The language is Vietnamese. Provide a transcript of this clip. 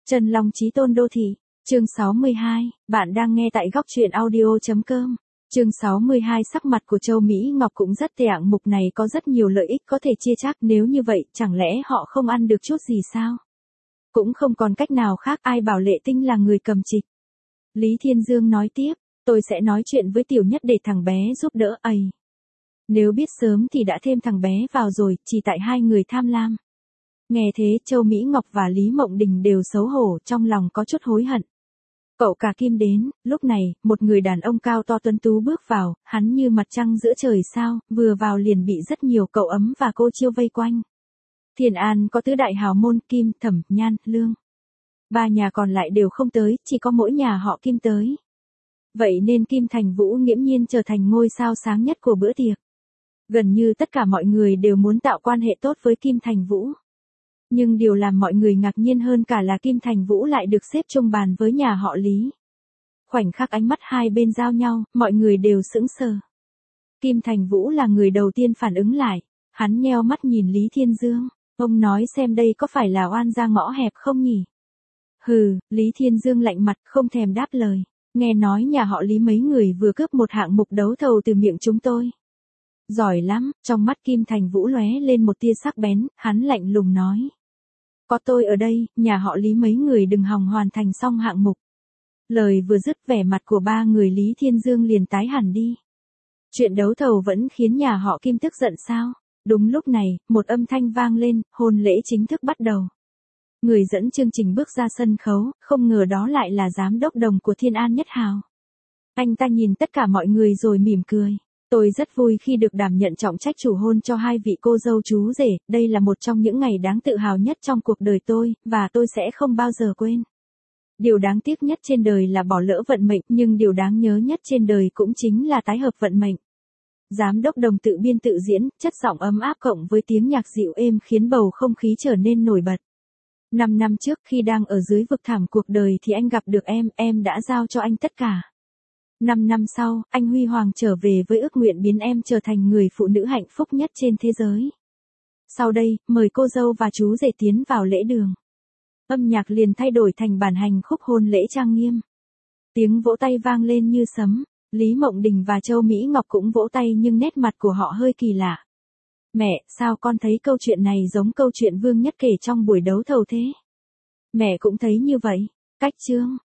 Trần Long Chí Tôn Đô Thị, chương 62, bạn đang nghe tại góc truyện audio.com. Chương 62 sắc mặt của Châu Mỹ Ngọc cũng rất tệ, hạng mục này có rất nhiều lợi ích có thể chia chác, nếu như vậy chẳng lẽ họ không ăn được chút gì sao? Cũng không còn cách nào khác, ai bảo Lệ Tinh là người cầm trịch. Lý Thiên Dương nói tiếp, tôi sẽ nói chuyện với Tiểu Nhất để thằng bé giúp đỡ ấy. Nếu biết sớm thì đã thêm thằng bé vào rồi, chỉ tại hai người tham lam. Nghe thế Châu Mỹ Ngọc và Lý Mộng Đình đều xấu hổ, trong lòng có chút hối hận. Cậu cả Kim đến, lúc này, một người đàn ông cao to tuấn tú bước vào, hắn như mặt trăng giữa trời sao, vừa vào liền bị rất nhiều cậu ấm và cô chiêu vây quanh. Thiền An có tứ đại hào môn Kim, Thẩm, Nhan, Lương. Ba nhà còn lại đều không tới, chỉ có mỗi nhà họ Kim tới. Vậy nên Kim Thành Vũ nghiễm nhiên trở thành ngôi sao sáng nhất của bữa tiệc. Gần như tất cả mọi người đều muốn tạo quan hệ tốt với Kim Thành Vũ. Nhưng điều làm mọi người ngạc nhiên hơn cả là Kim Thành Vũ lại được xếp chung bàn với nhà họ Lý. Khoảnh khắc ánh mắt hai bên giao nhau, mọi người đều sững sờ. Kim Thành Vũ là người đầu tiên phản ứng lại, hắn nheo mắt nhìn Lý Thiên Dương, ông nói xem đây có phải là oan ra ngõ hẹp không nhỉ? Hừ, Lý Thiên Dương lạnh mặt không thèm đáp lời, nghe nói nhà họ Lý mấy người vừa cướp một hạng mục đấu thầu từ miệng chúng tôi. Giỏi lắm, trong mắt Kim Thành Vũ lóe lên một tia sắc bén, hắn lạnh lùng nói. Có tôi ở đây, nhà họ Lý mấy người đừng hòng hoàn thành xong hạng mục. Lời vừa dứt vẻ mặt của ba người Lý Thiên Dương liền tái hẳn đi. Chuyện đấu thầu vẫn khiến nhà họ Kim tức giận sao? Đúng lúc này, một âm thanh vang lên, hôn lễ chính thức bắt đầu. Người dẫn chương trình bước ra sân khấu, không ngờ đó lại là giám đốc Đồng của Thiên An Nhất Hào. Anh ta nhìn tất cả mọi người rồi mỉm cười. Tôi rất vui khi được đảm nhận trọng trách chủ hôn cho hai vị cô dâu chú rể, đây là một trong những ngày đáng tự hào nhất trong cuộc đời tôi, và tôi sẽ không bao giờ quên. Điều đáng tiếc nhất trên đời là bỏ lỡ vận mệnh, nhưng điều đáng nhớ nhất trên đời cũng chính là tái hợp vận mệnh. Giám đốc Đồng tự biên tự diễn, chất giọng ấm áp cộng với tiếng nhạc dịu êm khiến bầu không khí trở nên nổi bật. 5 năm trước khi đang ở dưới vực thẳm cuộc đời thì anh gặp được em đã giao cho anh tất cả. 5 năm sau, anh huy hoàng trở về với ước nguyện biến em trở thành người phụ nữ hạnh phúc nhất trên thế giới. Sau đây, mời cô dâu và chú rể tiến vào lễ đường. Âm nhạc liền thay đổi thành bản hành khúc hôn lễ trang nghiêm. Tiếng vỗ tay vang lên như sấm, Lý Mộng Đình và Châu Mỹ Ngọc cũng vỗ tay nhưng nét mặt của họ hơi kỳ lạ. Mẹ, sao con thấy câu chuyện này giống câu chuyện Vương Nhất kể trong buổi đấu thầu thế? Mẹ cũng thấy như vậy. Cách chương,